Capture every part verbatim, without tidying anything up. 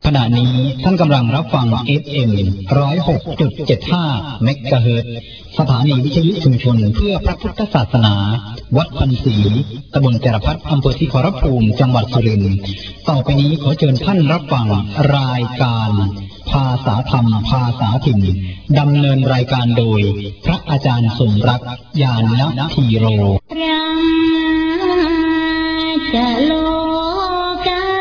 ขณะนี้ท่านกำลังรับฟัง เอฟ เอ็ม หนึ่งศูนย์หกจุดเจ็ดห้า เมกะเฮิรตซ์ สถานีวิทยุชุมชนเพื่อพระพุทธศาสนา วัดพันศรี ตำบลจรพัฒน์ อำเภอศรีขอรภูมิ จังหวัดสุรินทร์ ต่อไปนี้ขอเชิญท่านรับฟังรายการภาษาธรรมภาษาถิ่นดำเนินรายการโดยพระอาจารย์สมรักญาณธีโรจะโลกา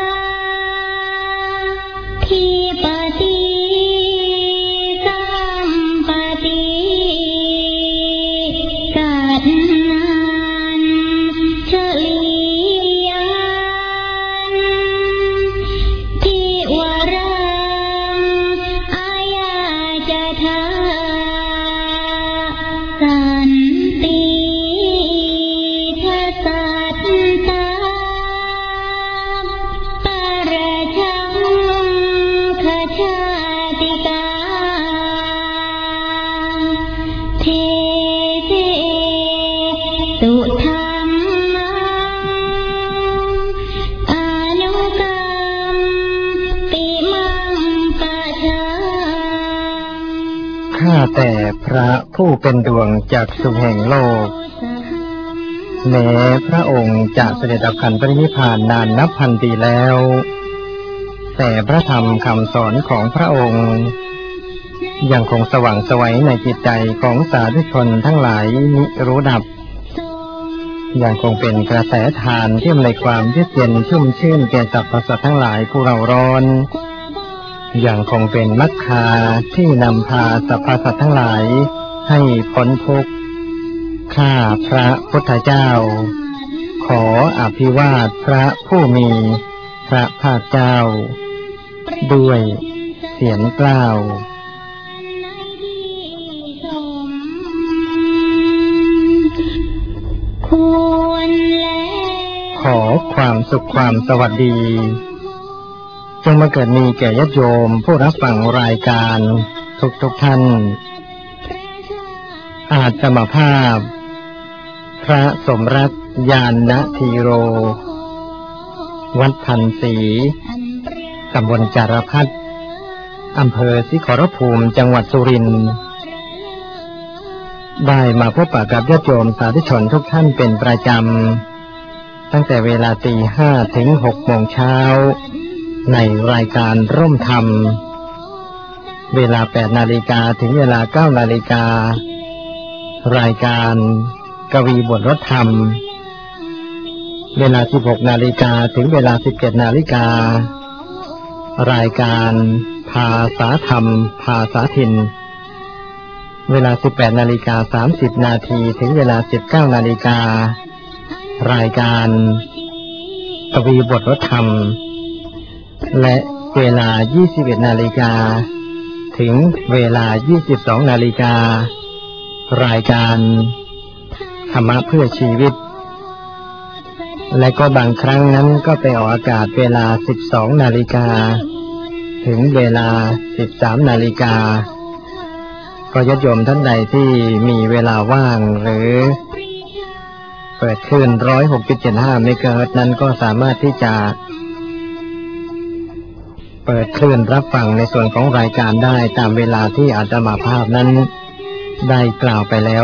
ทิปติสัมปติกัดนันเฉลียนทิวรังอายาจะทาสันติทัสสัตตาปรชังขชาติกาเทเสตุธรรมังอนุกรรมปิมังปะชังข้าแต่พระผู้เป็นดวงจักษุแห่งโลกแม้พระองค์จะเสด็จดับขันธปรินิพพานนานนับพันปีแล้วแต่พระธรรมคำสอนของพระองค์ยังคงสว่างไสวในจิตใจของสาธุชนทั้งหลายมิรู้ดับยังคงเป็นกระแสทานที่อำนวยความเยือกเย็นชุ่มชื่นแก่สรรพสัตว์ทั้งหลายผู้เราร้อนยังคงเป็นมรรคาที่นำพาสรรพสัตว์ทั้งหลายให้พ้นทุกข์ข้าพระพุทธเจ้าขออภิวาทพระผู้มีพระภาคเจ้าด้วยเสียงกล้าวขอความสุขความสวัสดีจงมาเกิดมีแก่ญาติโยมผู้รับฟังรายการทุกๆท่านอาตมาภาพพระสมรักญาณธีโรวัดพันศรีตำบลจารพัฒน์อำเภอศรีขอรภูมิจังหวัดสุรินทร์ได้มาพบปะกับญาติโยมสาธุชนทุกท่านเป็นประจำตั้งแต่เวลาตีห้าถึงหกโมงเช้าในรายการร่มธรรมเวลาแปดนาฬิกาถึงเวลาเก้านาฬิการายการกวีบทรถธรรมเวลาสิบหกนาฬิกาถึงเวลาสิบเจ็ดนาฬิการายการภาษาธรรมภาษาถิ่นเวลาสิบแปดนาฬิกาสามสิบนาทีถึงเวลาสิบเก้านาฬิการายการกวีบทรถธรรมและเวลายี่สิบเอ็ดนาฬิกาถึงเวลายี่สิบสองนาฬิการายการธรรมะเพื่อชีวิตและก็บางครั้งนั้นก็ไปออกอากาศเวลาสิบสองนาฬิกาถึงเวลาสิบสามนาฬิกาก็ญาติโยมท่านใดที่มีเวลาว่างหรือเปิดคลื่น หนึ่งศูนย์หกจุดเจ็ดห้า เมกะเฮิรตซ์นั้นก็สามารถที่จะเปิดคลื่นรับฟังในส่วนของรายการได้ตามเวลาที่อาตมาภาพนั้นได้กล่าวไปแล้ว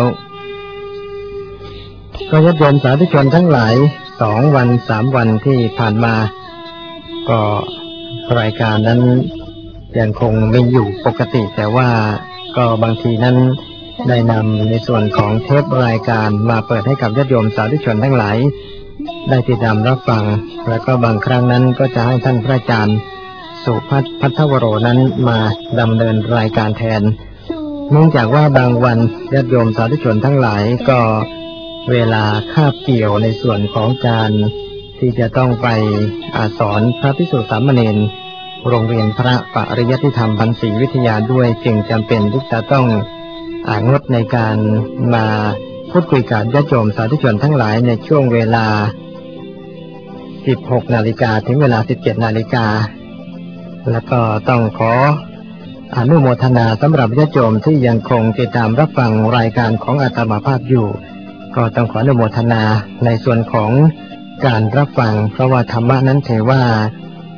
ก็ญาติโยมสาธุชนทั้งหลายสองวันสามวันที่ผ่านมาก็รายการนั้นยังคงมีอยู่ปกติแต่ว่าก็บางทีนั้นได้นำในส่วนของเทปรายการมาเปิดให้กับญาติโยมสาธุชนทั้งหลายได้ติดตามรับฟังแล้วก็บางครั้งนั้นก็จะให้ท่านพระอาจารย์สุพัฒน์พัทวโรนั้นมาดำเนินรายการแทนเนื่องจากว่าบางวันญาติโยมสาธุชนทั้งหลายก็เวลาคาบเกี่ยวในส่วนของการที่จะต้องไปอาสอนพระภิกษุสามเณรโรงเรียนพระปริยัติธรรมพันศรีวิทยาด้วยจึงจำเป็นที่จะต้องอ่างดในการมาพูดคุยกับญาติโยมสาธุชนทั้งหลายในช่วงเวลาสิบหกนาฬิกาถึงเวลาสิบเจ็ดนาฬิกาแล้วก็ต้องขออนุโมทนาสำหรับญาติโยมที่ยังคงติดตามรับฟังรายการของอาตมาภาพอยู่ก็ต้องขออนุโมทนาในส่วนของการรับฟังเพราะว่าธรรมะนั้นถือว่า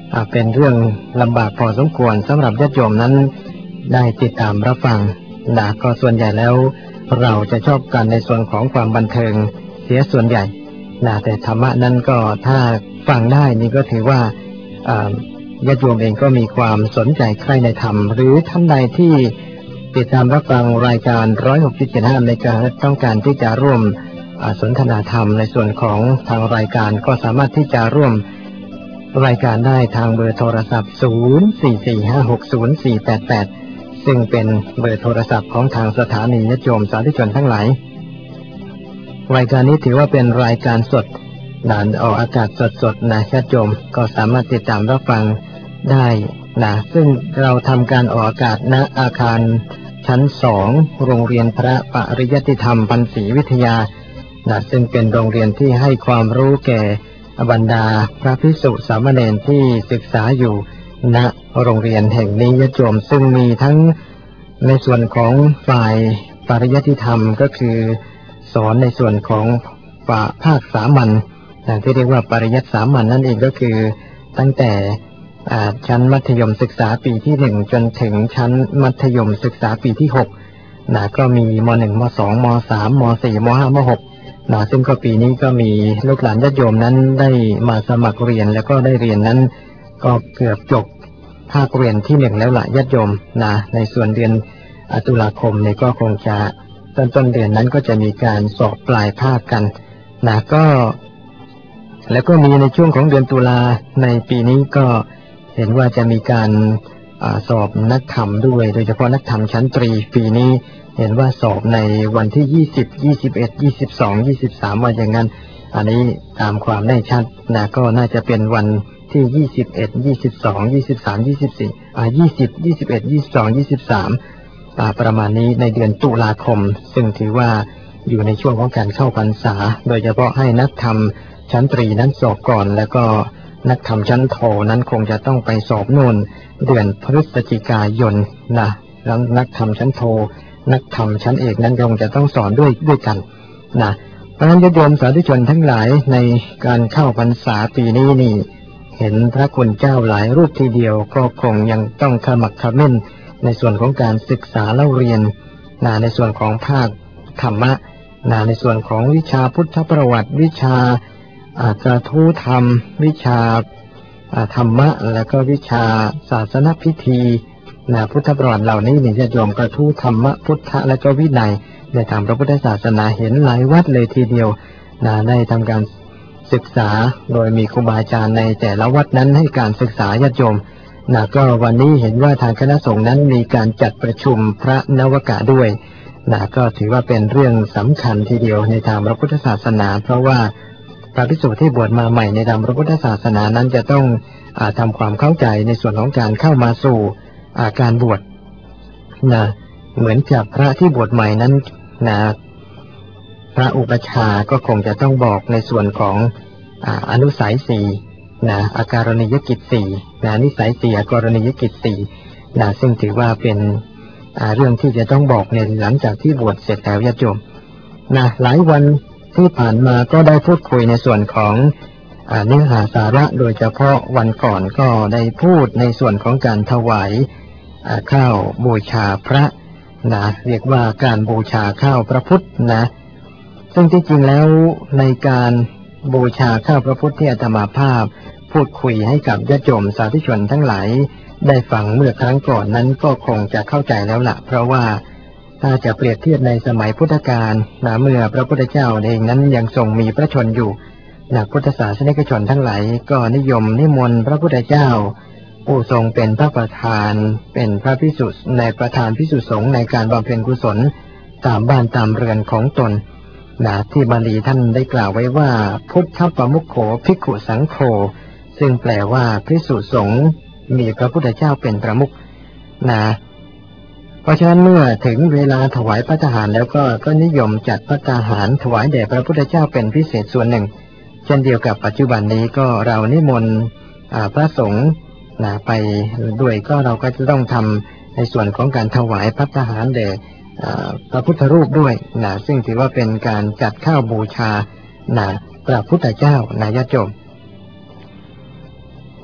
เป็นเรื่องลำบากพอสมควรสำหรับญาติโยมนั้นได้ติดตามรับฟังนะก็ส่วนใหญ่แล้วเราจะชอบกันในส่วนของความบันเทิงเสียส่วนใหญ่นะแต่ธรรมะนั้นก็ถ้าฟังได้นี่ก็ถือว่าญาติโยมเองก็มีความสนใจใคร่ในธรรมหรือท่านใดที่ติดตามรับฟังรายการหนึ่งร้อยหกสิบเจ็ด ห้าในการต้องการที่จะร่วมสนทนาธรรมในส่วนของทางรายการก็สามารถที่จะร่วมรายการได้ทางเบอร์โทรศัพท์ศูนย์ สี่ สี่ ห้า หก ศูนย์ สี่ แปด แปดซึ่งเป็นเบอร์โทรศัพท์ของทางสถานีญาติโยมสาธุชนทั้งหลายรายการนี้ถือว่าเป็นรายการสดด่านออกอากาศสดๆนะญาติโยมก็สามารถติดตามรับฟังได้นะซึ่งเราทำการออกอากาศณอาคารชั้นสองโรงเรียนพระปริยัติธรรมพันศรีวิทยานะซึ่งเป็นโรงเรียนที่ให้ความรู้แก่บรรดาพระภิกษุสามเณรที่ศึกษาอยู่ณโรงเรียนแห่งนี้ญาติโยมซึ่งมีทั้งในส่วนของฝ่ายปริยัติธรรมก็คือสอนในส่วนของภาคสามัญที่เรียกว่าปริยัติสามัญ น, นั่นเองก็คือตั้งแต่ชั้นมัธยมศึกษาปีที่หนึ่งจนถึงชั้นมัธยมศึกษาปีที่หกนะก็มีม หนึ่ง ม สอง ม สาม ม สี่ ม ห้า ม หกนะซึ่งก็ปีนี้ก็มีลูกหลานญาติโยมนั้นได้มาสมัครเรียนแล้วก็ได้เรียนนั้นก็เกือบจบภาคเรียนที่หนึ่งแล้วล่ะญาติโยมนะในส่วนเดือนตุลาคมนี่ก็คงจะต้นต้นเดือนนั้นก็จะมีการสอบปลายภาคกันนะก็แล้วก็มีในช่วงของเดือนตุลาในปีนี้ก็เห็นว่าจะมีการอาสอบนักธรรมด้วยโดยเฉพาะนักธรรมชั้นตรีปีนี้เห็นว่าสอบในวันที่ยี่สิบ ยี่สิบเอ็ด ยี่สิบสอง ยี่สิบสามว่าอย่างนั้นอันนี้ตามความแน่ชัดนะก็น่าจะเป็นวันที่ยี่สิบเอ็ด ยี่สิบสอง ยี่สิบสาม ยี่สิบสี่อ่ายี่สิบ ยี่สิบเอ็ด ยี่สิบสอง ยี่สิบสามอ่าประมาณนี้ในเดือนตุลาคมซึ่งถือว่าอยู่ในช่วงของการเข้าพรรษาโดยเฉพาะให้นักธรรมชั้นตรีนั้นสอบก่อนแล้วก็นักธรรมชั้นโทนั้นคงจะต้องไปสอบโน่นเดือนพฤศจิกายนนะแล้วนักธรรมชั้นโทนักธรรมชั้นเอกนั้นคงจะต้องสอนด้วยด้วยกันนะเพราะฉะนั้นญาติโยมสาธุชนทั้งหลายในการเข้าพรรษาปีนี้นี่เห็นพระคุณเจ้าหลายรูปทีเดียวก็คงยังต้องขมักเขม้นในส่วนของการศึกษาเล่าเรียนนะในส่วนของภาคธรรมะนะในส่วนของวิชาพุทธประวัติวิชากระทู้ธรรมวิชาธรรมะแล้วก็วิชาศาสนพิธีนะพุทธประวัติเหล่านี้นี่จะโยมกระทู้ธรรมะพุทธะและก็วินัยในทางพระพุทธศาสนาเห็นหลายวัดเลยทีเดียวนะได้ทำการศึกษาโดยมีครูบาอาจารย์ในแต่ละวัดนั้นให้การศึกษาญาติโยมนะก็วันนี้เห็นว่าทางคณะสงฆ์นั้นมีการจัดประชุมพระนวกะด้วยนะก็ถือว่าเป็นเรื่องสำคัญทีเดียวในทางพระพุทธศาสนาเพราะว่าพระภิกษุที่บวชมาใหม่ในทางพระพุทธศาสนานั้นจะต้องอาทำความเข้าใจในส่วนของการเข้ามาสู่อาการบวชนะเหมือนกับพระที่บวชใหม่นั้นนะพระอุปัชฌาย์ก็คงจะต้องบอกในส่วนของอ่าอนุสัยสี่นะอาการณียกิจสี่นะนิสัยสี่อาการณียกิจสี่นะซึ่งถือว่าเป็นอ่าเรื่องที่จะต้องบอกในหลังจากที่บวชเสร็จแล้วญาติโยมนะหลายวันที่ผ่านมาก็ได้พูดคุยในส่วนของอ่าเนื้อหาสาระโดยเฉพาะวันก่อนก็ได้พูดในส่วนของการถวายอ่าข้าวบูชาพระนะเรียกว่าการบูชาข้าวพระพุทธนะซึ่งที่จริงแล้วในการบูชาข้าวพระพุทธที่อาตมาภาพพูดคุยให้กับญาติโยมสาธุชนทั้งหลายได้ฟังเมื่อครั้งก่อนนั้นก็คงจะเข้าใจแล้วล่ะเพราะว่าถ้าจะเปรียบเทียบในสมัยพุทธกาลนะเมื่อพระพุทธเจ้าเองนั้นยังทรงมีพระชนอยู่นักพุทธศาสนิกชนทั้งหลายก็นิยมนิมนต์พระพุทธเจ้าผู้ทรงเป็นพระประธานเป็นพระภิกษุในประธานภิกษุสงฆ์ในการบำเพ็ญกุศลตามบ้านตามเรือนของตนนะที่บาลีท่านได้กล่าวไว้ว่าพุทธปมุขโขภิกขุสังโฆซึ่งแปลว่าภิกษุสงฆ์มีพระพุทธเจ้าเป็นประมุขนะเพราะฉะนั้นเมื่อถึงเวลาถวายพระทหารแล้วก็ก็นิยมจัดพระทหารถวายแด่พระพุทธเจ้าเป็นพิเศษส่วนหนึ่งเช่นเดียวกับปัจจุบันนี้ก็เรานิมนต์พระสงฆ์นะไปด้วยก็เราก็จะต้องทำในส่วนของการถวายพระทหารแด่พระพุทธรูปด้วยนะซึ่งถือว่าเป็นการจัดข้าวบูชานะพระพุทธเจ้านะญาติโยม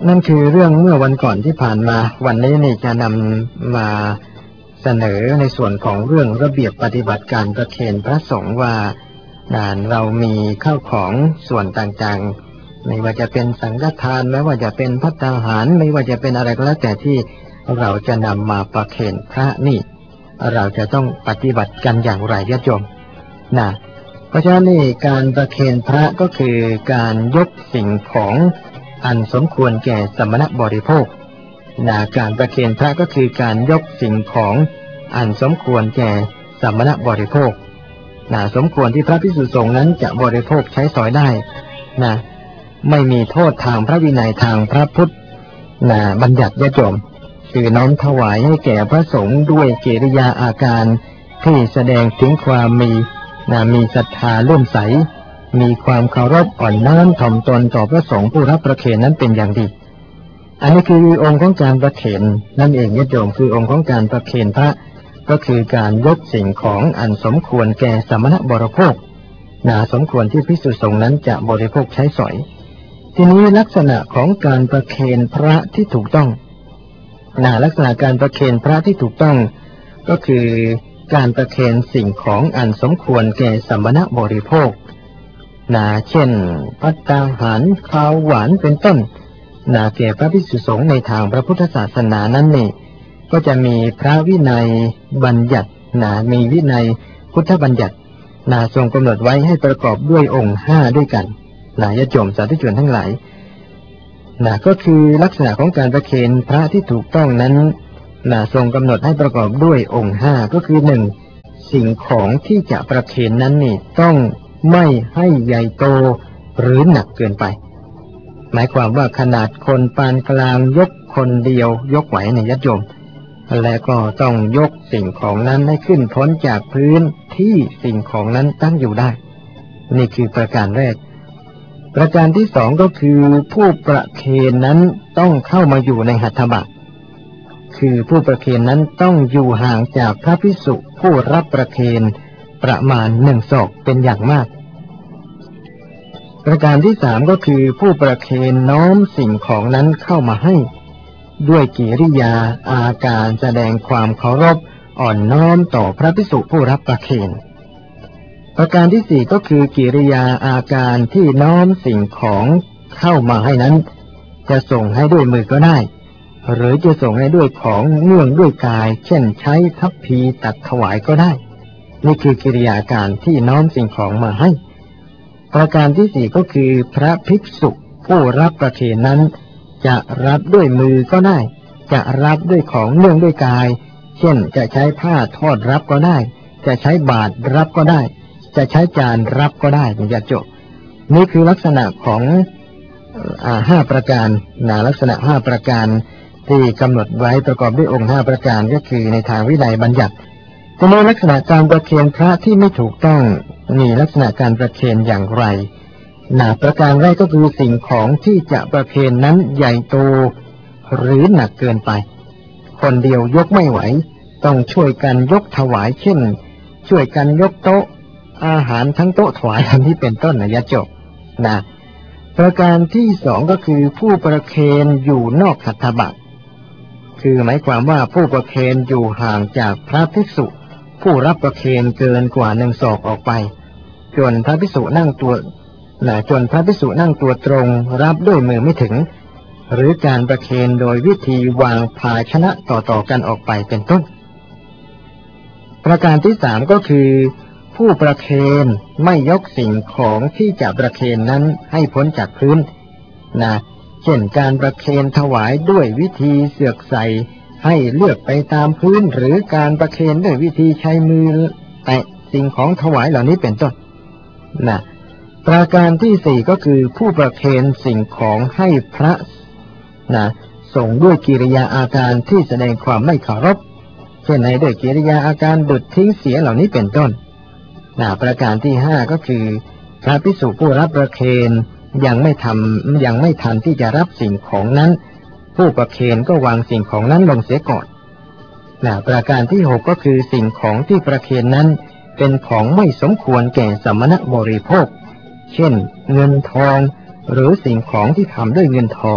นั่นคือเรื่องเมื่อวันก่อนที่ผ่านมาวันนี้นี่จะนำมาเสนอในส่วนของเรื่องระเบียบปฏิบัติการประเคนพระสงฆ์ว่าเรามีข้าวของส่วนต่างๆไม่ว่าจะเป็นสังฆทานไม่ว่าจะเป็นภัตตาหารไม่ว่าจะเป็นอะไรก็แล้วแต่ที่เราจะนำมาประเคนพระนี่เราจะต้องปฏิบัติกันอย่างไรญาติโยมนะเพราะฉะนั้นนี่การประเคนพระก็คือการยกสิ่งของอันสมควรแก่สมณบริโภคนะการประเคนพระก็คือการยกสิ่งของอันสมควรแก่สมณบริโภคนะสมควรที่พระภิกษุสงฆ์นั้นจะบริโภคใช้สอยได้นะไม่มีโทษทางพระวินัยทางพระพุทธนะบัญญัติญาติโยมคือน้อมถวายให้แก่พระสงฆ์ด้วยกิริยาอาการที่แสดงถึงความมีนะมีศรัทธาเลื่อมใสมีความเคารพอ่อนน้อมถ่อมตนต่อพระสงฆ์ผู้รับประเคนนั้นเป็นอย่างดีอันนี้คือองค์ของการประเคนนั่นเองญาติโยมคือองค์ของการประเคนพระก็คือการยกสิ่งของอันสมควรแก่สมณบริโภคนะสมควรที่ภิกษุสงฆ์นั้นจะบริโภคใช้สอยทีนี้ลักษณะของการประเคนพระที่ถูกต้องนะลักษณะการประเคนพระที่ถูกต้องก็คือการประเคนสิ่งของอันสมควรแก่สมณบริโภคนะเช่นภัตตาหารข้าวหวานเป็นต้นนะแก่พระภิกษุสงฆ์ในทางพระพุทธศาสนานั้นนี่ก็จะมีพระวินัยบัญญัตินะมีวินัยพุทธบัญญัตินะทรงกำหนดไว้ให้ประกอบด้วยองค์ห้าด้วยกันนะญาติโยมสาธุชนทั้งหลายนะก็คือลักษณะของการประเคนพระที่ถูกต้องนั้นนะทรงกำหนดให้ประกอบด้วยองค์ห้าก็คือหนึ่งสิ่งของที่จะประเคนนั้นนี่ต้องไม่ให้ใหญ่โตหรือหนักเกินไปหมายความว่าขนาดคนปานกลางยกคนเดียวยกไหวในญาติโยมและก็ต้องยกสิ่งของนั้นให้ขึ้นพ้นจากพื้นที่สิ่งของนั้นตั้งอยู่ได้นี่คือประการแรกประการที่สองก็คือผู้ประเคนนั้นต้องเข้ามาอยู่ในหัตถบาตคือผู้ประเคนนั้นต้องอยู่ห่างจากพระภิกษุผู้รับประเคนประมาณหนึ่งศอกเป็นอย่างมากประการที่สามก็คือผู้ประเคนน้อมสิ่งของนั้นเข้ามาให้ด้วยกิริยาอาการแสดงความเคารพอ่อนน้อมต่อพระภิกษุผู้รับประเคนประการที่สี่ก็คือกิริยาอาการที่น้อมสิ่งของเข้ามาให้นั้นจะส่งให้ด้วยมือก็ได้หรือจะส่งให้ด้วยของเนื่องด้วยกายเช่นใช้ทัพพีตัดถวายก็ได้นี่คือกิริยาการที่น้อมสิ่งของมาให้ประการที่สี่ก็คือพระภิกษุผู้รับประเคนนั้นจะรับด้วยมือก็ได้จะรับด้วยของเนื่องด้วยกายเช่นจะใช้ผ้าทอดรับก็ได้จะใช้บาตรรับก็ได้จะใช้จานรับก็ได้อย่าจบนี่คือลักษณะของอ่าห้าประการนะลักษณะห้าประการที่กำหนดไว้ประกอบด้วยองค์ห้าประการก็คือในทางวินัยบัญญัติแต่ในลักษณะการประเคนพระที่ไม่ถูกต้องมีลักษณะการประเคนอย่างไรนะประการแรกก็คือสิ่งของที่จะประเคนนั้นใหญ่โตหรือหนักเกินไปคนเดียวยกไม่ไหวต้องช่วยกันยกถวายเช่นช่วยกันยกโต๊ะอาหารทั้งโต๊ะถวายอันนี้เป็นต้นนะญาติโยมนะประการที่สองก็คือผู้ประเคนอยู่นอกหัตถบาตคือหมายความว่าผู้ประเคนอยู่ห่างจากพระภิกษุผู้รับประเคนเกินกว่าหนึ่งศอกออกไปจนพระภิกษุนั่งตัวนะจนพระภิกษุนั่งตัวตรงรับด้วยมือไม่ถึงหรือการประเคนโดยวิธีวางภาชนะต่อๆกันออกไปเป็นต้นประการที่สามก็คือผู้ประเคนไม่ยกสิ่งของที่จะประเคนนั้นให้พ้นจากพื้นนะเช่นการประเคนถวายด้วยวิธีเสือกใส่ให้เลือกไปตามพื้นหรือการประเคนด้วยวิธีใช้มือแตะสิ่งของถวายเหล่านี้เป็นต้นนะประการที่สี่ก็คือผู้ประเคนสิ่งของให้พระนะส่งด้วยกิริยาอาการที่แสดงความไม่เคารพเช่นในด้วยกิริยาอาการดุดทิ้งเสียเหล่านี้เป็นต้นนะประการที่ห้าก็คือพระภิกษุผู้รับประเคนยังไม่ทำยังไม่ทันที่จะรับสิ่งของนั้นผู้ประเคนก็วางสิ่งของนั้นลงเสียก่อนนะประการที่หกก็คือสิ่งของที่ประเคนนั้นเป็นของไม่สมควรแก่สมณบริโภคเช่นเงินทองหรือสิ่งของที่ทำด้วยเงินทอง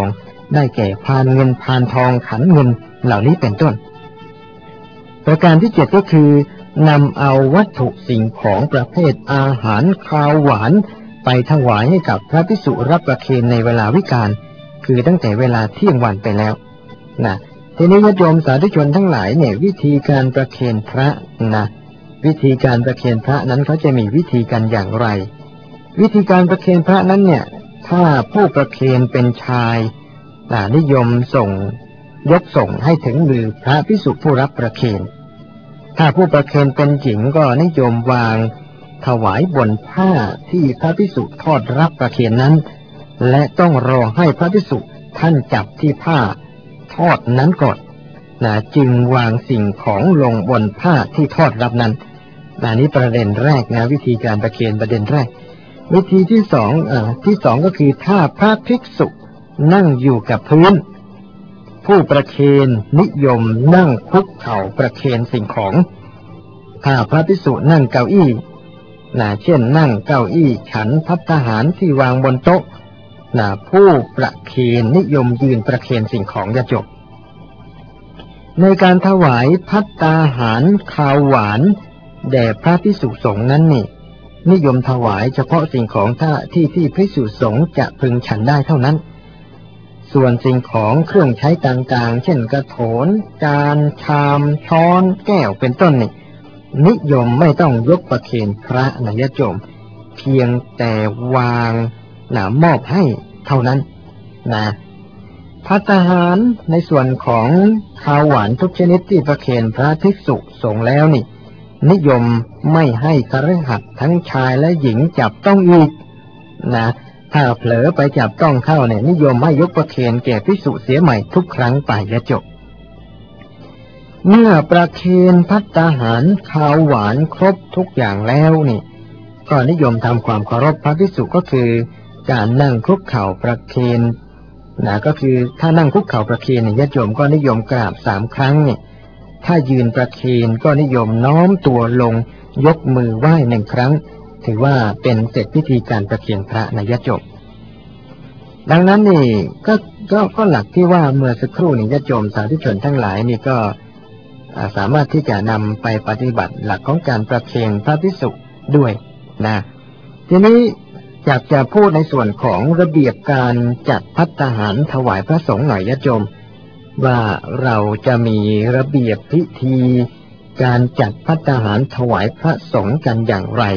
ได้แก่พานเงินพานทองขันเงินเหล่านี้เป็นต้นประการที่เจ็ดก็คือนำเอาวัตถุสิ่งของประเภทอาหารคาวหวานไปถวายให้กับพระภิกษุรับประเคนในเวลาวิกาลคือตั้งแต่เวลาเที่ยงวันไปแล้วนะทีนี้ญาติโยมสาธุชนทั้งหลายเนี่ยวิธีการประเคนพระนะวิธีการประเคนพระนั้นเขาจะมีวิธีการอย่างไรวิธีการประเคนพระนั้นเนี่ยถ้าผู้ประเคนเป็นชายนิยมส่งยกส่งให้ถึงมือพระภิกษุผู้รับประเคนถ้าผู้ประเคนเป็นหญิงก็นิยมวางถวายบนผ้าที่พระภิกษุทอดรับประเคนนั้นและต้องรอให้พระภิกษุท่านจับที่ผ้าทอดนั้นก่อนนะจึงวางสิ่งของลงบนผ้าที่ทอดรับนั้นอันนี้ประเด็นแรกนะวิธีการประเคนประเด็นแรกวิธีที่สองอ่าที่สองก็คือถ้าพระภิกษุนั่งอยู่กับพื้นผู้ประเคนนิยมนั่งคุกเข่าประเคนสิ่งของถ้าพระภิกษุนั่งเก้าอี้นะเช่นนั่งเก้าอี้ฉันภัตตาหารที่วางบนโต๊ะนะผู้ประเคนนิยมยืนประเคนสิ่งของญาติโยมในการถวายภัตตาหารคาวหวานแด่พระภิกษุสงฆ์นั้นนี่นิยมถวายเฉพาะสิ่งของท่าที่ที่ภิกษุสงฆ์จะพึงฉันได้เท่านั้นส่วนสิ่งของเครื่องใช้ต่างๆเช่นกระโถนจานชามช้อนแก้วเป็นต้นนี่นิยมไม่ต้องยกประเคนพระนะญาติโยมเพียงแต่วางนะมอบให้เท่านั้นนะภัตตาหารในส่วนของข้าวหวานทุกชนิดที่ประเคนพระภิกษุสงฆ์แล้วนี่นิยมไม่ให้คฤหัสถ์ทั้งชายและหญิงจับต้องอีกนะถ้าเผลอไปจับต้องเข้าเนี่ยนิยมให้ยกประเคนแก่ภิกษุเสียใหม่ทุกครั้งไปและจบเมื่อประเคนภัตตาหารข้าวหวานครบทุกอย่างแล้วนี่ก็นิยมทำความเคารพพระภิกษุก็คือการนั่งคุกเข่าประเคนนะก็คือถ้านั่งคุกเข่าประเคนเนี่ยญาติโยมก็นิยมกราบสามครั้งเนี่ยถ้ายืนประเคนก็นิยมน้อมตัวลงยกมือไหว้หนึ่งครั้งถือว่าเป็นเสร็จพิธีการประเคนพระนะญาติโยมดังนั้นนี่ก็ก็ก็หลักที่ว่าเมื่อสักครู่นี้ญาติโยมสาธุชนทั้งหลายนี่ก็สามารถที่จะนำไปปฏิบัติหลักของการประเคนพระภิกษุด้วยนะทีนี้อยากจะพูดในส่วนของระเบียบการจัดภัตตาหารถวายพระสงฆ์หน่อยญาติโยมว่าเราจะมีระเบียบพิธีการจัดภัตตาหารถวายพระสงฆ์กันอย่างไร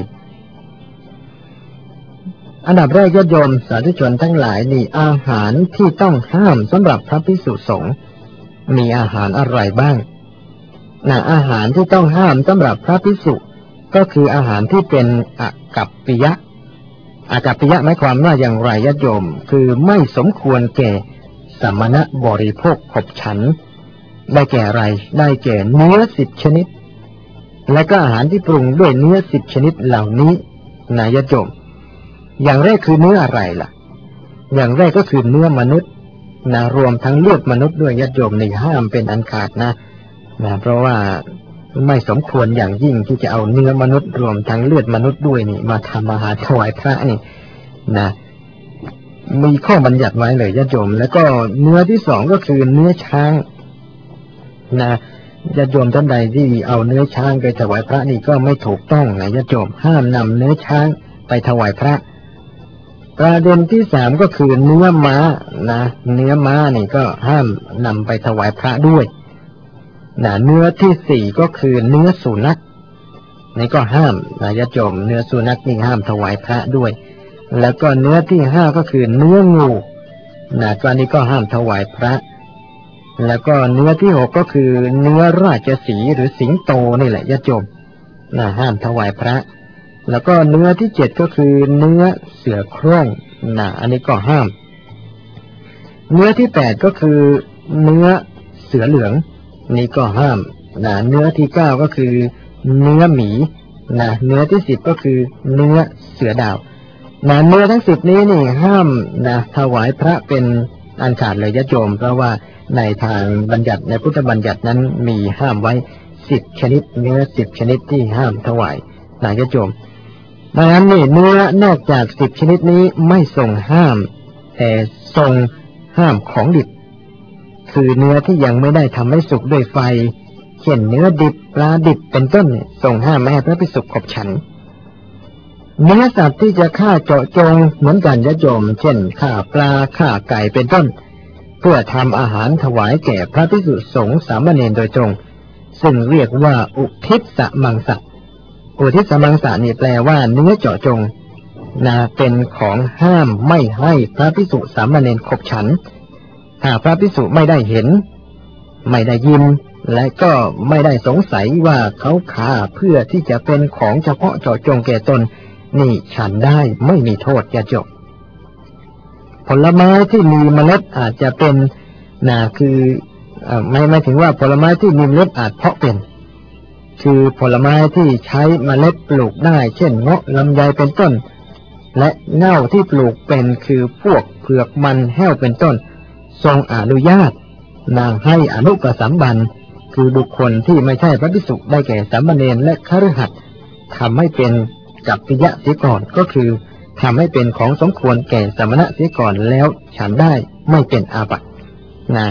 อันดับแรกญาติโยมสาธุชนทั้งหลายนี่อาหารที่ต้องห้ามสำหรับพระภิกษุสงฆ์มีอาหารอะไรบ้างนะอาหารที่ต้องห้ามสำหรับพระภิกษุก็คืออาหารที่เป็นอากัปปิยะอากัปปิยะหมายความว่าอย่างไรญาติโยมคือไม่สมควรแก่สมณะบริโภคขบฉันได้แก่อะไรได้แก่เนื้อสิบชนิดและก็อาหารที่ปรุงด้วยเนื้อสิบชนิดเหล่านี้นะญาติโยมอย่างแรกคือเนื้ออะไรล่ะอย่างแรกก็คือเนื้อมนุษย์นะรวมทั้งเลือดมนุษย์ด้วยญาติโยมนี่ห้ามเป็นอันขาดนะนะเพราะว่าไม่สมควรอย่างยิ่งที่จะเอาเนื้อมนุษย์รวมทั้งเลือดมนุษย์ด้วยนี่มาทำอาหารถวายพระนี่นะมีข้อบัญญัติไว้เลยญาติโยมแล้วก็เนื้อที่สองก็คือเนื้อช้างนะญาติโยมท่านใดที่เอาเนื้อช้างไปถวายพระนี่ก็ไม่ถูกต้องนะญาติโยมห้ามนำเนื้อช้างไปถวายพระประเด็นที่สามก็คือเนื้อม้านะเนื้อม้านี่ก็ห้ามนำไปถวายพระด้วยนะเนื้อที่สี่ก็คือเนื้อสุนัขนี่ก็ห้ามนะญาติโยมเนื้อสุนัขนี่ห้ามถวายพระด้วยแล้วก็เนื้อที่ห้าก็คือเนื้องูนะก็นี้ก็ห้ามถวายพระแล้วก็เนื้อที่หกก็คือเนื้อราชสีห์หรือสิงโตนี่แหละญาติโยมนะห้ามถวายพระแล้วก็เนื้อที่เจ็ดก็คือเนื้อเสือโคร่งนะอันนี้ก็ห้ามเนื้อที่แปดก็คือเนื้อเสือเหลืองนี่ก็ห้ามนะเนื้อที่เก้าก็คือเนื้อหมีนะเนื้อที่สิบก็คือเนื้อเสือดาวนะเนื้อทั้งสิบนี้นี่ห้ามนะถวายพระเป็นอันขาดเลยญาติโยมเพราะว่าในทางบัญญัติในพุทธบัญญัตินั้นมีห้ามไว้สิบชนิดเนื้อสิบชนิดที่ห้ามถวายนะญาติโยมดังนั้นนี่เนื้อนอกจากสิบชนิดนี้ไม่ทรงห้ามแต่ทรงห้ามของดิบคือเนื้อที่ยังไม่ได้ทำให้สุกด้วยไฟเช่นเนื้อดิบปลาดิบเป็นต้นทรงห้ามไม่ให้พระภิกษุขบฉันเนื้อสัตว์ที่จะฆ่าเจาะจงเหมือนกันญาติโยมเช่นฆ่าปลาฆ่าไก่เป็นต้นเพื่อทำอาหารถวายแก่พระภิกษุสงฆ์สามเณรโดยตรงซึ่งเรียกว่าอุทิศมังสะอุทิศมังสะนี่แปลว่าเนื้อเจาะจงนะเป็นของห้ามไม่ให้พระภิกษุสามเณรขบฉันถ้าพระภิกษุไม่ได้เห็นไม่ได้ยินและก็ไม่ได้สงสัยว่าเขาฆ่าเพื่อที่จะเป็นของเฉพาะเจาะจงแก่ตนนี่ฉันได้ไม่มีโทษอย่าจบผลไม้ที่มีเมล็ดอาจจะเป็นนะคือไม่ไม่ถึงว่าผลไม้ที่มีเมล็ดอาจเพาะเป็นคือผลไม้ที่ใช้เมล็ดปลูกได้เช่นเงาะลำไยเป็นต้นและเง่าที่ปลูกเป็นคือพวกเผือกมันแห้วเป็นต้นทรงอนุญาตนางให้อนุปสัมบันคือบุคคลที่ไม่ใช่พระภิกษุได้แก่สามเณรและคฤหัสถ์ทำให้เป็นกัปปิยะเสียก่อนก็คือทำให้เป็นของสมควรแก่สมณะเสียก่อนแล้วฉันได้ไม่เป็นอาบัตินะ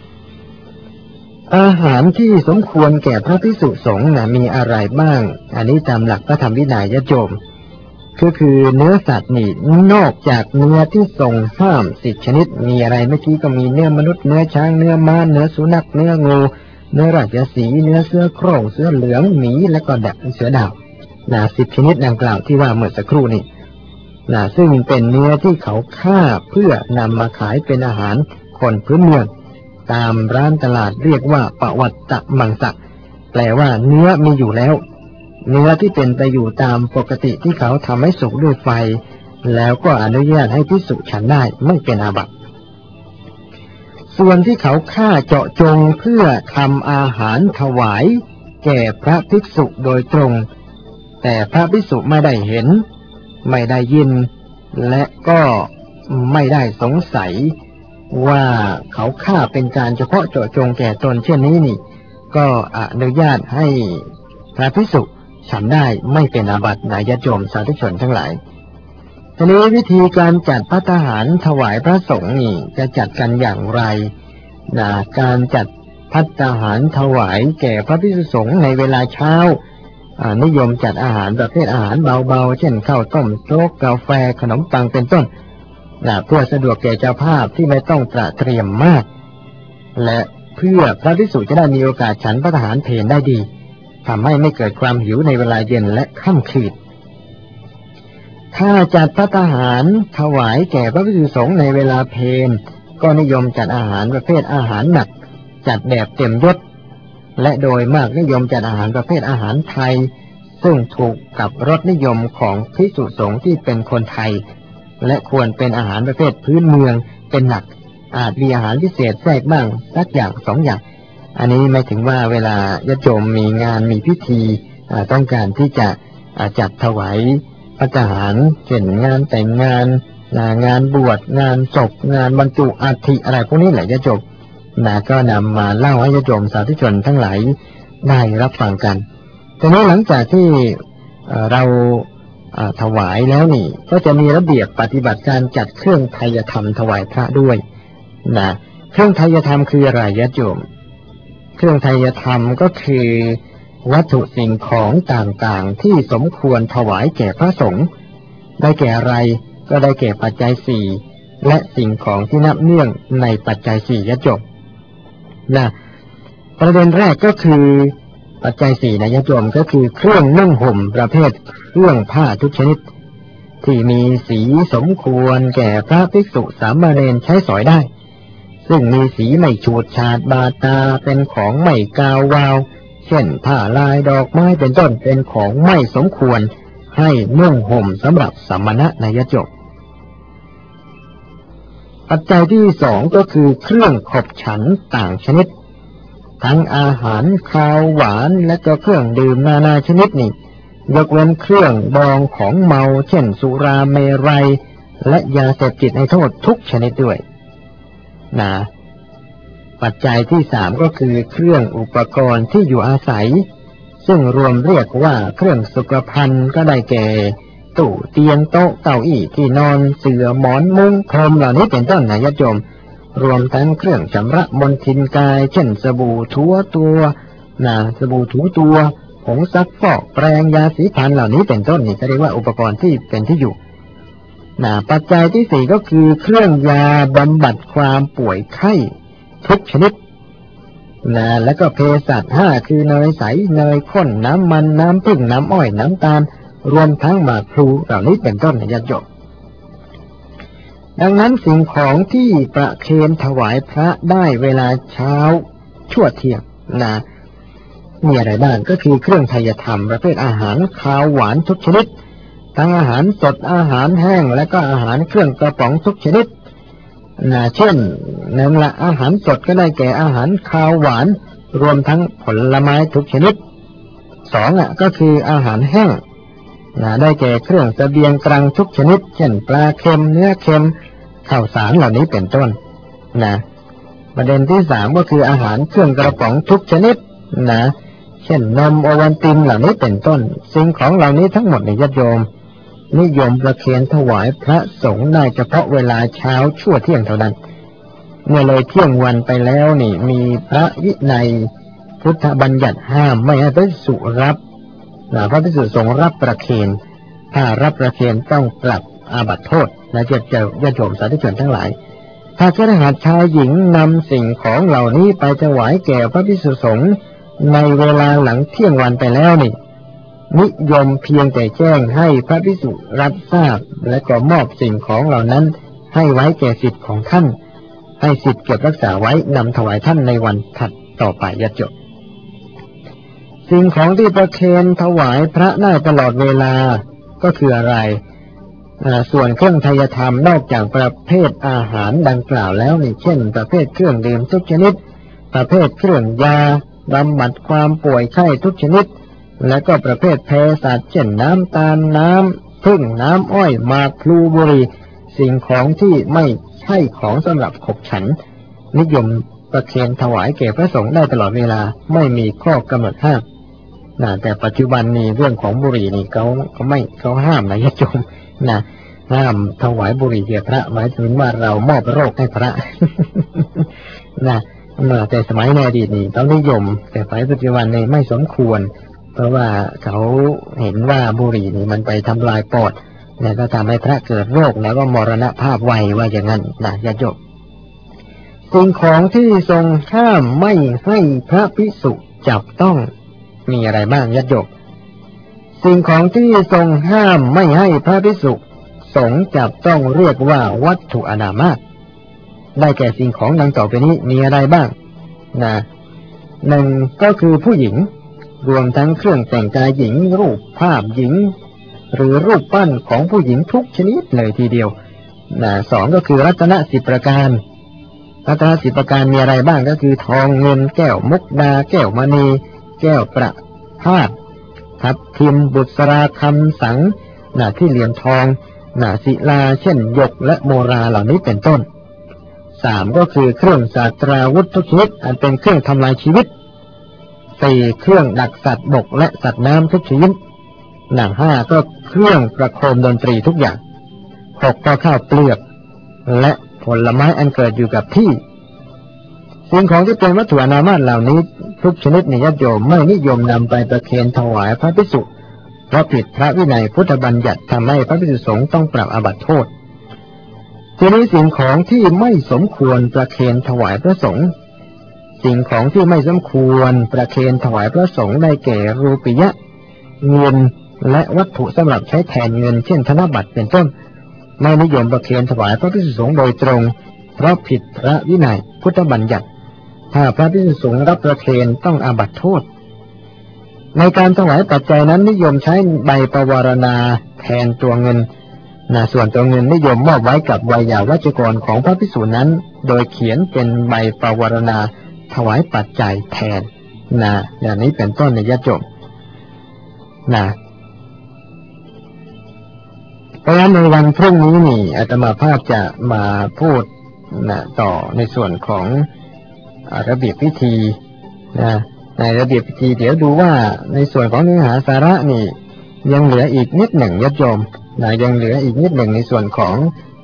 อาหารที่สมควรแก่พระภิกษุสงฆ์นะมีอะไรบ้างอันนี้ตามหลักพระธรรมวินัยญาติโยมก็คือเนื้อสัตว์นี่นอกจากเนื้อที่ทรงห้ามสิบชนิดมีอะไรเมื่อกี้ก็มีเนื้อมนุษย์เนื้อช้างเนื้อม้าเนื้อสุนัขเนื้องูเนื้อราชสีห์เนื้อเสือโคร่งเสือเหลืองหมีและก็ดักเสือดาวนะสิบชนิดดังกล่าวที่ว่าเมื่อสักครู่นี้นะซึ่งเป็นเนื้อที่เขาฆ่าเพื่อนำมาขายเป็นอาหารคนพื้นเมืองตามร้านตลาดเรียกว่าปวัตตมังสะแปลว่าเนื้อมีอยู่แล้วเนื้อที่เป็นไปอยู่ตามปกติที่เขาทำให้สุกด้วยไฟแล้วก็อนุญาตให้ภิกษุฉันได้ไม่เป็นอาบัติส่วนที่เขาฆ่าเจาะจงเพื่อทำอาหารถวายแก่พระภิกษุโดยตรงแต่พระภิกษุไม่ได้เห็นไม่ได้ยินและก็ไม่ได้สงสัยว่าเขาฆ่าเป็นการเฉพาะเจาะจงแก่ตนเช่นนี้นี่ก็อนุญาตให้พระภิกษุฉันได้ไม่เป็นอาบัตินายญาติโยมสาธุชนทั้งหลายทีนี้วิธีการจัดภัตตาหารถวายพระสงฆ์นี่จะจัดกันอย่างไรนะการจัดภัตตาหารถวายแก่พระภิกษุสงฆ์ในเวลาเช้านิยมจัดอาหารประเภทอาหารเบาๆเช่นข้าวต้มโจ๊กกาแฟขนมปังเป็นต้นนะเพื่อสะดวกแก่เจ้าภาพที่ไม่ต้องตระเตรียมมากและเพื่อพระภิกษุจะได้มีโอกาสฉันภัตตาหารเพลได้ดีทำให้ไม่เกิดความหิวในเวลาเย็นและค่ำคืนถ้าจัดภัตตาหารถวายแก่พระภิกษุสงฆ์ในเวลาเพลก็นิยมจัดอาหารประเภทอาหารหนักจัดแบบเต็มยศและโดยมากนิยมจัดอาหารประเภทอาหารไทยซึ่งถูกกับรสนิยมของภิกษุสงฆ์ที่เป็นคนไทยและควรเป็นอาหารประเภทพื้นเมืองเป็นหลักอาจมีอาหารพิเศษแทรกบ้างสักอย่างสองอย่างอันนี้หมายถึงว่าเวลาญาติโยมมีงานมีพิธีต้องการที่จะจัดถวายภัตตาหารเช่นงานแต่งงานงานบวชงานศพงานบรรจุอัฐิอะไรพวกนี้แหละญาติโยมนะก็นำมาเล่าให้ญาติโยมสาธุชนทั้งหลายได้รับฟังกันทีนี้หลังจากที่เราถวายแล้วนี่ก็จะมีระเบียบปฏิบัติการจัดเครื่องไทยธรรมถวายพระด้วยนะเครื่องไทยธรรมคืออะไรญาติโยมเครื่องไทยธรรมก็คือวัตถุสิ่งของต่างๆที่สมควรถวายแก่พระสงฆ์ได้แก่อะไรก็ได้แก่ปัจจัยสี่และสิ่งของที่นับเนื่องในปัจจัยสี่ญาติโยมนะประเด็นแรกก็คือปัจจัยสี่นะญาติโยมก็คือเครื่องนุ่งห่มประเภทเครื่องผ้าทุกชนิดที่มีสีสมควรแก่พระภิกษุสามเณรใช้สอยได้ซึ่งมีสีไม่ฉูดฉาดบาดตาเป็นของไม่กาววาวเช่นผ้าลายดอกไม้เป็นต้นเป็นของไม่สมควรให้นุ่งห่มสำหรับสมณะในญาติโยมปัจจัยที่สองก็คือเครื่องขบฉันต่างชนิดทั้งอาหารคาวหวานและก็เครื่องดื่มนานาชนิดนี่ยกเว้นเครื่องดองของเมาเช่นสุราเมรัยและยาเสพติดให้โทษทุกชนิดด้วยนะปัจจัยที่สามก็คือเครื่องอุปกรณ์ที่อยู่อาศัยซึ่งรวมเรียกว่าเครื่องสุขภัณฑ์ก็ได้แก่ตู้เตียงโต๊ะเก้าอี้ที่นอนเสื่อหมอนมุ้งพรมเหล่านี้เป็นต้นนะญาติโยมรวมทั้งเครื่องชำระมลทินกายเช่นสบู่ทั่วตัวนะสบู่ถูตัวผงซักฟอกแปรงยาสีฟันเหล่านี้เป็นต้นนี่ก็เรียกว่าอุปกรณ์ที่เป็นที่อยู่นะปัจจัยที่สี่ก็คือเครื่องยาบำบัดความป่วยไข้ทุกชนิดนะแล้วก็เภสัชห้าคือเนยใสเนยข้นน้ำมันน้ำผึ้งน้ำอ้อยน้ำตาลรวมทั้งหมากพลูเหล่านี้เป็นต้นนะญาติโยมดังนั้นสิ่งของที่ประเคนถวายพระได้เวลาเช้าชั่วเที่ยงนะมีอะไรบ้างก็คือเครื่องไทยธรรมประเภทอาหารคาวหวานทุกชนิดทั้งอาหารสดอาหารแห้งและก็อาหารเครื่องกระป๋องทุกชนิดนะเช่นหนึ่งละอาหารสดก็ได้แก่อาหารคาวหวานรวมทั้งผลไม้ทุกชนิดสองอ่ะก็คืออาหารแห้งนะได้แก่เครื่องเสบียงกลางทุกชนิดเช่นปลาเค็มเนื้อเค็มข้าวสารเหล่านี้เป็นต้นนะประเด็นที่สามก็คืออาหารเครื่องกระป๋องทุกชนิดนะเช่นนมโอวัลตินเหล่านี้เป็นต้นสิ่งของเหล่านี้ทั้งหมดในญาติโยมนิยมประเคนถวายพระสงฆ์ได้เฉพาะเวลาเช้าชั่วเที่ยงเท่านั้นเมื่อเลยเที่ยงวันไปแล้วนี่มีพระวินัยพุทธบัญญัติห้ามไม่ให้พระภิกษุรับนะพระภิกษุสงฆ์รับประเคนถ้ารับประเคนต้องปรับอาบัติโทษและจะเจอญาติโยมสาธุชนทั้งหลายถ้าคฤหัสถ์ชายหญิงนำสิ่งของเหล่านี้ไปถวายแก่พระภิกษุสงฆ์ในเวลาหลังเที่ยงวันไปแล้วนี่นิยมเพียงแต่แจ้งให้พระภิกษุรับทราบและก็มอบสิ่งของเหล่านั้นให้ไว้แก่ศิษย์ของท่านให้ศิษย์เก็บรักษาไว้นำถวายท่านในวันถัดต่อไปญาติโยมสิ่งของที่ประเคนถวายพระได้ตลอดเวลาก็คืออะไรส่วนเครื่องไทยธรรมนอกจากประเภทอาหารดังกล่าวแล้วนี่เช่นประเภทเครื่องดื่มทุกชนิดประเภทเครื่องยาบำบัดความป่วยไข้ทุกชนิดและก็ประเภทเภสัชเช่นน้ำตาลน้ำผึ้งน้ำอ้อยหมากพลูบุหรี่สิ่งของที่ไม่ใช่ของสำหรับขบฉันนิยมประเคนถวายแก่พระสงฆ์ได้ตลอดเวลาไม่มีข้อกำหนดห้ามนะแต่ปัจจุบันนี้เรื่องของบุหรี่นี่เขาเขาไม่เขาห้ามนะญาติโยมนะห้ามถวายบุหรี่แก่พระหมายถึงว่าเรามอบโรคให้พระ นะแต่สมัยในอดีตนี่เขานิยมแต่ในปัจจุบันนี้ไม่สมควรเพราะว่าเขาเห็นว่าบุหรี่นี่มันไปทำลายปอดแล้วก็ทำให้พระเกิดโรคแล้วก็มรณภาพไวว่าอย่างนั้นนะญาติโยมสิ่งของที่ทรงห้ามไม่ให้พระภิกษุจับต้องมีอะไรบ้างญาติโยมสิ่งของที่ทรงห้ามไม่ให้พระภิกษุสงฆ์จับต้องเรียกว่าวัตถุอนามาตได้แก่สิ่งของดังต่อไปนี้มีอะไรบ้างนะหนึ่งก็คือผู้หญิงรวมทั้งเครื่องแต่งกายหญิงรูปภาพหญิงหรือรูปปั้นของผู้หญิงทุกชนิดเลยทีเดียวนะสองก็คือรัตนสิบประการรัตนสิบประการมีอะไรบ้างก็คือทองเงินแก้วมุกดาแก้วมณีแก้วประพาสทับทิมบุษราคำสังนะที่เหรียญทองนะศิลาเช่นหยกและโมราเหล่านี้เป็นต้นสามก็คือเครื่องศาสตราวุธทุกชนิดอันเป็นเครื่องทำลายชีวิตสี่เครื่องดักสัตว์บกและสัตว์น้ำทุกชนิดหนังห้าก็เครื่องประโคมดนตรีทุกอย่างหกก็ข้าวเปลือกและผลไม้อันเกิดอยู่กับที่สิ่งของที่เป็นวัตถุอนามาตเหล่านี้ทุกชนิดในญาติโยมไม่นิยมนำไปประเคนถวายพระภิกษุเพราะผิดพระวินัยพุทธบัญญัติทำให้พระภิกษุสงฆ์ต้องปรับอาบัติโทษทีนี้สิ่งของที่ไม่สมควรประเคนถวายพระสงฆ์สิ่งของที่ไม่สมควรประเคนถวายพระสงฆ์ได้แก่รูปิยะเงินและวัตถุสำหรับใช้แทนเงินเช่นธนบัตรเป็นต้นไม่นิยมประเคนถวายพระภิกษุสงฆ์โดยตรงเพราะผิดพระวินัยพุทธบัญญัติถ้าพระภิกษุสงฆ์รับประเคนต้องอาบัติโทษในการถวายปัจจัยนั้นนิยมใช้ใบปวารณาแทนตัวเงินนะส่วนตัวเงินนิยมมอบไว้กับไวยาวัจกรของพระภิกษุนั้นโดยเขียนเป็นใบปวารณาถวายปัจจัยแทนนะอย่างนี้เป็นต้นในญาติโยมนะเพราะฉะนั้นในวันพรุ่งนี้นี่อาตมาภาพจะมาพูดนะต่อในส่วนของระเบียบพิธีนะในระเบียบพิธีเดี๋ยวดูว่าในส่วนของเนื้อหาสาระนี่ยังเหลืออีกนิดหนึ่งญาติโยมนะยังเหลืออีกนิดหนึ่งในส่วนของ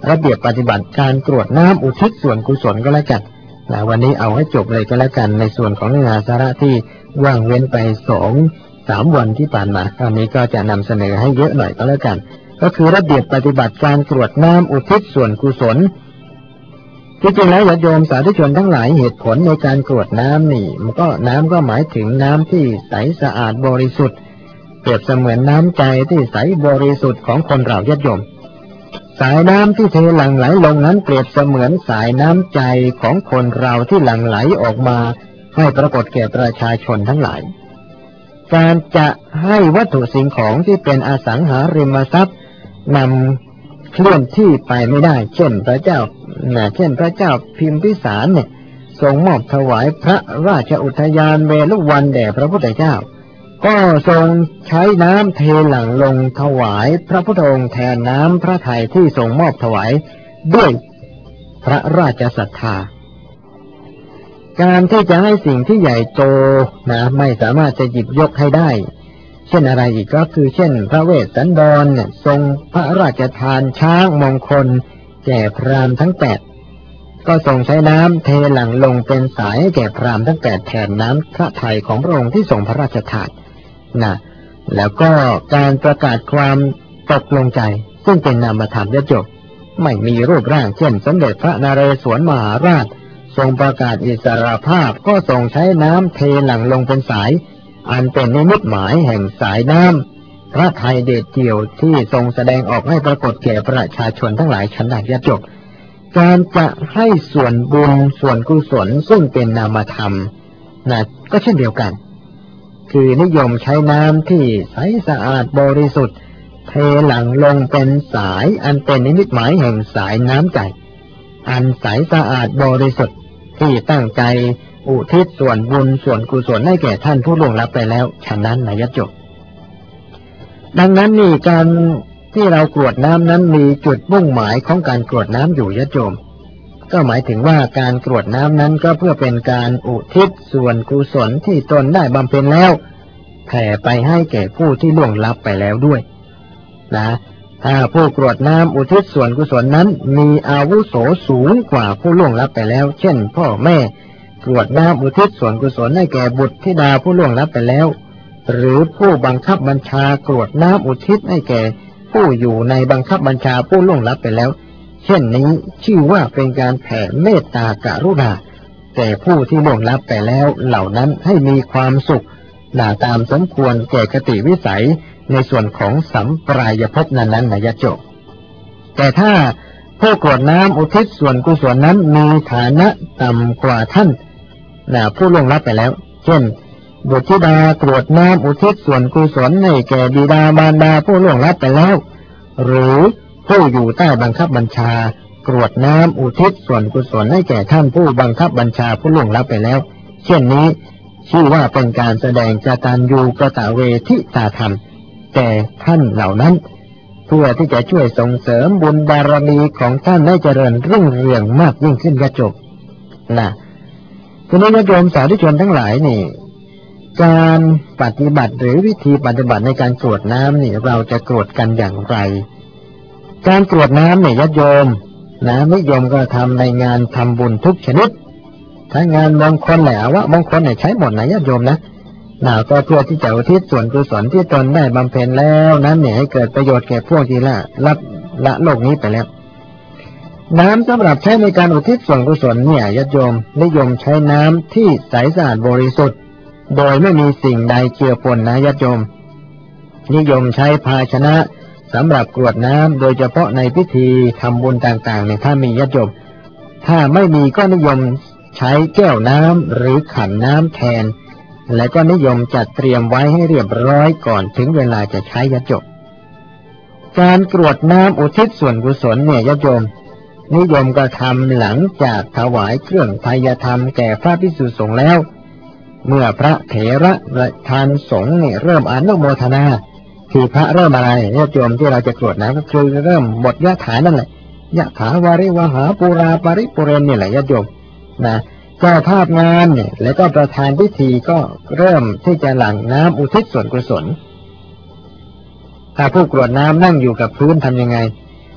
ระเบียบปฏิบัติการกรวดน้ำอุทิศส่วนกุศลก็แล้วกันนะวันนี้เอาให้จบเลยก็แล้วกันในส่วนของเนื้อหาสาระที่ว่างเว้นไปสองสามวันที่ผ่านมาคราวนี้ก็จะนำเสนอให้เยอะหน่อยก็แล้วกันก็คือระเบียบปฏิบัติการกรวดน้ำอุทิศส่วนกุศลที่จริงแล้วญาติโยมสาธุชนทั้งหลายเหตุผลในการกรวดน้ำนี่มันก็น้ำก็หมายถึงน้ำที่ใสสะอาดบริสุทธิ์เปรียบเสมือนน้ำใจที่ใสบริสุทธิ์ของคนเราญาติโยมสายน้ำที่เทหลั่งไหลลงนั้นเปรียบเสมือนสายน้ำใจของคนเราที่หลั่งไหลออกมาให้ปรากฏแก่ประชาชนทั้งหลายการจะให้วัตถุสิ่งของที่เป็นอสังหาริมทรัพย์นำเคลื่อนที่ไปไม่ได้เช่นพระเจ้านะเช่นพระเจ้าพิมพิสารเนี่ยทรงมอบถวายพระราชอุทยานเวฬุวันแด่พระพุทธเจ้าก็ทรงใช้น้ำเทหลั่งลงถวายพระพุทธองค์แทนน้ำพระทัยที่ทรงมอบถวายด้วยพระราชศรัทธาการที่จะให้สิ่งที่ใหญ่โตนะไม่สามารถจะหยิบยกให้ได้เช่นอะไรอีกก็คือเช่นพระเวสสันดรเนี่ยทรงพระราชทานช้างมงคลแก่พราหมณ์ทั้งแปดก็ทรงใช้น้ำเทหลั่งลงเป็นสายให้แก่พราหมณ์ทั้งแปดแทนน้ำพระทัยของพระองค์ที่ทรงพระราชทานนะแล้วก็การประกาศความตกลงใจซึ่งเป็นนามธรรมยศไม่มีรูปร่างเช่นสมเด็จพระนเรศวรมหาราชทรงประกาศอิสรภาพก็ทรงใช้น้ำเทหลั่งลงเป็นสายอันเป็นนิมิตหมายแห่งสายน้ำพระทัยเดชเดี่ยวที่ทรงแสดงออกให้ปรากฏแก่ประชาชนทั้งหลายชั้นใดยศการจะให้ส่วนบุญส่วนกุศลซึ่งเป็นนามธรรมนะก็เช่นเดียวกันคือนิยมใช้น้ำที่ใสสะอาดบริสุทธิ์เทหลั่งลงเป็นสายอันเป็นนิมิตหมายแห่งสายน้ำใจอันใสสะอาดบริสุทธิ์ที่ตั้งใจอุทิศส่วนบุญส่วนกุศลให้แก่ท่านผู้ล่วงลับไปแล้วฉะนั้นนะญาติโยมดังนั้นนี่การที่เรากรวดน้ำนั้นมีจุดมุ่งหมายของการกรวดน้ำอยู่ญาติโยมก็หมายถึงว่าการกรวดน้ำนั้นก็เพื่อเป็นการอุทิศส่วนกุศลที่ตนได้บำเพ็ญแล้วแผ่ไปให้แก่ผู้ที่ล่วงลับไปแล้วด้วยนะถ้าผู้กรวดน้ำอุทิศส่วนกุศลนั้นมีอาวุโสสูงกว่าผู้ล่วงลับไปแล้วเช่นพ่อแม่กรวดน้ำอุทิศส่วนกุศลให้แก่บุตรธิดาผู้ล่วงลับไปแล้วหรือผู้บังคับบัญชากรวดน้ำอุทิศให้แก่ผู้อยู่ในบังคับบัญชาผู้ล่วงลับไปแล้วเช่นนี้ชื่อว่าเป็นการแผ่เมตตากรุณาแต่ผู้ที่ล่วงลับไปแล้วเหล่านั้นให้มีความสุขน่าตามสมควรแก่คติวิสัยในส่วนของสัมปรายภพนั้นๆนะญาติโยมแต่ถ้าผู้กรวดน้ำอุทิศส่วนกุศลนั้นมีฐานะต่ำกว่าท่านนะผู้ล่วงลับไปแล้วเช่นบุตรธิดากรวดน้ำอุทิศส่วนกุศลให้แก่บิดามารดาผู้ล่วงลับไปแล้วหรือผู้อยู่ใต้บังคับบัญชากรวดน้ำอุทิศส่วนกุศลให้แก่ท่านผู้บังคับบัญชาผู้ล่วงลับไปแล้วเช่นนี้ชื่อว่าเป็นการแสดงกตัญญูกตเวทิตาธรรมแต่ท่านเหล่านั้นเพื่อที่จะช่วยส่งเสริมบุญบารมีของท่านให้เจริญรุ่งเรืองมากยิ่งขึ้นญาติโยมนะทีนี้ญาติโยมสาธุชนทั้งหลายนี่การปฏิบัติหรือวิธีปฏิบัติในการกรวดน้ำนี่เราจะกรวดกันอย่างไรการกรวดน้ำเนี่ยญาติโยมนะนิยมก็ทำในงานทำบุญทุกชนิดทั้งงานมงคลแหละว่ามงคลเนี่ยใช้หมดนะญาติโยมนะน่าก็เพื่อที่จะอุทิศส่วนกุศลที่ตนได้บำเพ็ญแล้วนั้นเนี่ยให้เกิดประโยชน์แก่พวกที่ละรับละโลกนี้ไปแล้วน้ำสำหรับใช้ในการอุทิศส่วนกุศลเนี่ยญาติโยมนิยมใช้น้ำที่ใสสะอาดบริสุทธิ์โดยไม่มีสิ่งใดเจือปนนะญาติโยมนิยมใช้ภาชนะสำหรับกรวดน้ำโดยเฉพาะในพิธีทำบุญต่างๆเนี่ยถ้ามีญาติโยมถ้าไม่มีก็นิยมใช้แก้วน้ำหรือขันน้ำแทนและก็นิยมจัดเตรียมไว้ให้เรียบร้อยก่อนถึงเวลาจะใช้ญาติโยมการกรวดน้ำอุทิศส่วนกุศลเนี่ยญาติโยมนิยมกระทำหลังจากถวายเครื่องไทยธรรมแก่พระภิกษุสงฆ์แล้วเมื่อพระเถระประธานสงฆ์เนี่ยเริ่มอนุโมทนาที่พระเริ่มอะไรญาติโยมที่เราจะกรวดน้ำก็คือเริ่มบทยะถานั่นแหละยะถาวาริวหาปูราปริปุเรนนี่แหละญาติโยมนะเจ้าภาพงานเนี่ยแล้วก็ประธานพิธีก็เริ่มที่จะหลั่งน้ำอุทิศส่วนกุศลถ้าผู้กรวดน้ำนั่งอยู่กับพื้นทำยังไง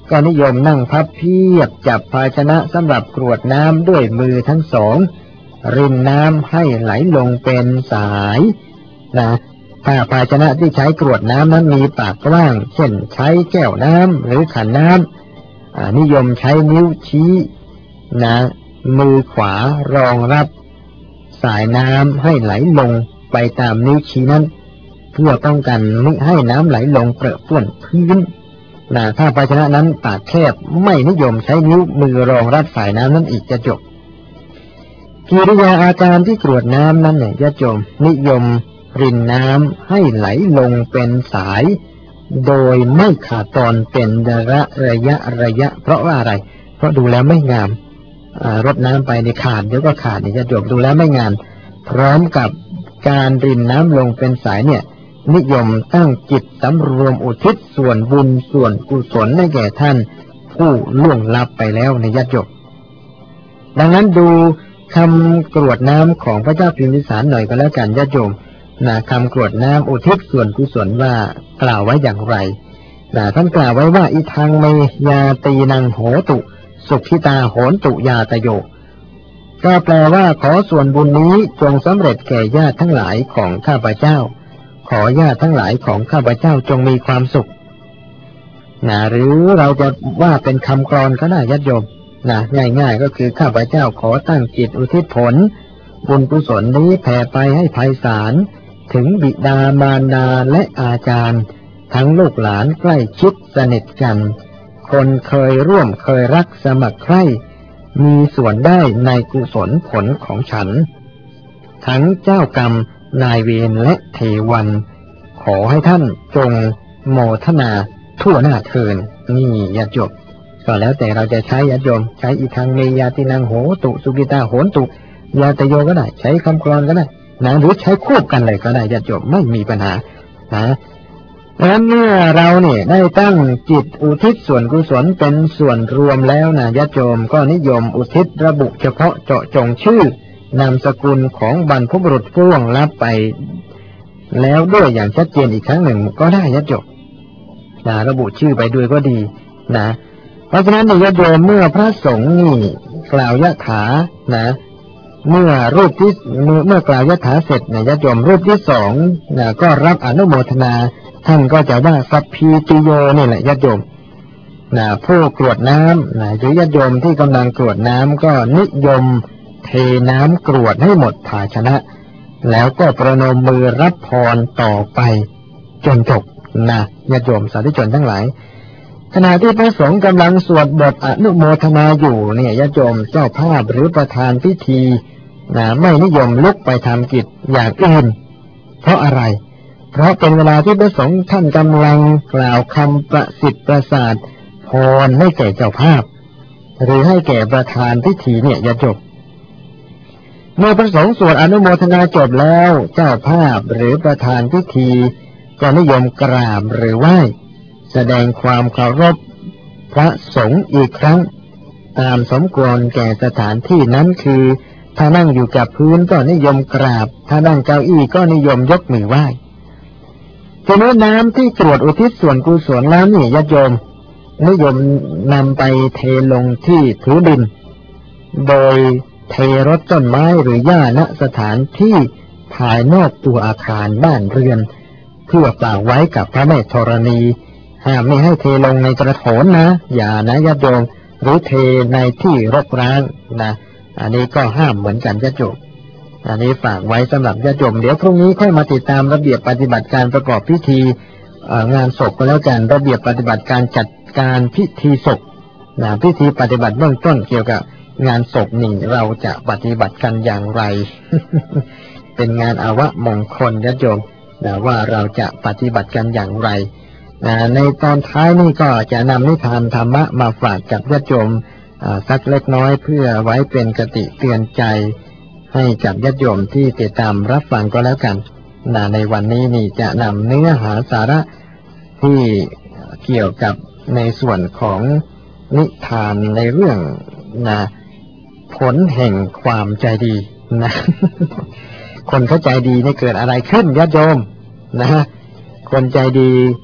ก็นิยมนั่งพับเพียบจับภาชนะสำหรับกรวดน้ำด้วยมือทั้งสองรินน้ำให้ไหลลงเป็นสายนะถ้าภาชนะที่ใช้กรวดน้ำนั้นมีปากกว้างเช่นใช้แก้วน้ำหรือขันน้ำนิยมใช้นิ้วชี้นะมือขวารองรับสายน้ำให้ไหลลงไปตามนิ้วชี้นั้นเพื่อป้องกันไม่ให้น้ำไหลลงเปรอะเปื้อนพื้นนะถ้าภาชนะนั้นปากแคบไม่นิยมใช้นิ้วมือรองรับสายน้ำนั้นอีกจะจบกิริยาอาการที่กรวดน้ำนั้นเนี่ยญาติโยมนิยมรินน้ำให้ไหลลงเป็นสายโดยไม่ขาดตอนเป็นระระยะระยะเพราะว่าอะไรเพราะดูแล้วไม่งามรดน้ำไปในขาดเดี๋ยวก็ขาดเนี่ยญาติโยมดูแล้วไม่งามพร้อมกับการรินน้ำลงเป็นสายเนี่ยนิยมตั้งจิตสำรวมอุทิศส่วนบุญส่วนกุศลให้แก่ท่านผู้ล่วงลับไปแล้วในญาติโยมดังนั้นดูคำกรวดน้ำของพระเจ้าพิมพิสารหน่อยก็แล้วกันญาติโยมนะคำกรวดน้ำอุทิศส่วนกุศลว่ากล่าวไว้อย่างไรนะท่านกล่าวไว้ว่าอิทังเมยาตีนังโหตุสุขิตาโหนตุยาตโยก็แปลว่าขอส่วนบุญนี้จงสำเร็จแก่ญาติทั้งหลายของข้าพเจ้าขอญาติทั้งหลายของข้าพเจ้าจงมีความสุขนะหรือเราจะว่าเป็นคำกลอนก็ได้ญาติโยมนะง่ายๆก็คือข้าพเจ้าขอตั้งจิตอุทิศผลบุญกุศลนี้แผ่ไปให้ไพศาลถึงบิดามารดาและอาจารย์ทั้งลูกหลานใกล้ชิดสนิทกันคนเคยร่วมเคยรักสมัครใคร่มีส่วนได้ในกุศลผลของฉันทั้งเจ้ากรรมนายเวรและเทวันขอให้ท่านจงโมทนาทั่วหน้าเทินนี่ญาติโยมก็แล้วแต่เราจะใช้ญาติโยมใช้อีทางเมยาตินังโหตุสุกิตาโหนตุยาตโยก็ได้ใช้คำกลอนก็ได้นะหรือใช้ควบกันเลยก็ได้ญาติโยมไม่มีปัญหานะดังนั้นเมื่อเราเนี่ยได้ตั้งจิตอุทิศส่วนกุศลเป็นส่วนรวมแล้วนะญาติโยมก็นิยมอุทิศระบุเฉพาะเจาะจงชื่อนามสกุลของบรรพบุรุษผู้ล่วงลับไปแล้วด้วยอย่างชัดเจนอีกครั้งหนึ่งก็ได้ญาติโยมนะระบุชื่อไปด้วยก็ดีนะเพราะฉะนั้นในญาติโยมเมื่อพระสงฆ์นี่กล่าวยะถานะเมื่อรูปที่เมื่อเมื่อกล่าวยะถาเสร็จเนี่ยญาติโยมรูปที่สองนะก็รับอนุโมทนาท่านก็จะว่าสัพพีติโยนี่แหละญาติโยมนะผู้กรวดน้ำนะหรือญาติโยมที่กำลังกรวดน้ำก็นิยมเทน้ำกรวดให้หมดภาชนะแล้วก็ประนมมือรับพรต่อไปจนจบนะญาติโยมสาธุชนทั้งหลายขณะที่พระสงฆ์กำลังสวดบทอนุโมทนาอยู่เนี่ยญาติโยมเจ้าภาพหรือประธานพิธีนะไม่นิยมลุกไปทำกิจอย่างอื่นเพราะอะไรเพราะเป็นเวลาที่พระสงฆ์ท่านกำลังกล่าวคำประสิทธิ์ประสาทพรให้แก่เจ้าภาพหรือให้แก่ประธานพิธีเนี่ยญาติโยมเมื่อพระสงฆ์สวดอนุโมทนาจบแล้วเจ้าภาพหรือประธานพิธีจะนิยมกราบหรือไหว้แสดงความเคารพพระสงฆ์อีกครั้งตามสมควรแก่สถานที่นั้นคือถ้านั่งอยู่กับพื้นก็นิยมกราบถ้านั่งเก้าอี้ก็นิยมยกมือไหว้ทีนี้น้ำที่กรวดอุทิศส่วนกุศลแล้วนี่ญาติโยมนิยมนำไปเทลงที่พื้นดินโดยเทรดต้นไม้หรือหญ้าณสถานที่ภายนอกตัวอาคารบ้านเรือนเพื่อฝากไว้กับพระแม่ธรณีห้ามไม่ให้เทลงในกระโถนนะอย่านะญาติโยมหรือเทในที่รกร้างนะอันนี้ก็ห้ามเหมือนกันญาติโยมอันนี้ฝากไว้สำหรับญาติโยมเดี๋ยวพรุ่งนี้ค่อยมาติดตามระเบียบปฏิบัติการประกอบพิธีงานศพก็แล้วกันระเบียบปฏิบัติการจัดการพิธีศพนะพิธีปฏิบัติเบื้องต้นเกี่ยวกับงานศพนี่เราจะปฏิบัติกันอย่างไร เป็นงานอาวมงคลญาติโยมนะว่าเราจะปฏิบัติกันอย่างไรนะในตอนท้ายนี่ก็จะนำนิทานธรรมะมาฝากกับญาติโยมสักเล็กน้อยเพื่อไว้เป็นคติเตือนใจให้กับญาติโยมที่ติดตามรับฟังก็แล้วกันนะในวันนี้นี่จะนำเนื้อหาสาระที่เกี่ยวกับในส่วนของนิทานในเรื่องนะผลแห่งความใจดีนะ คนเข้าใจดีนี่เกิดอะไรขึ้นญาติโยมนะคนใจดี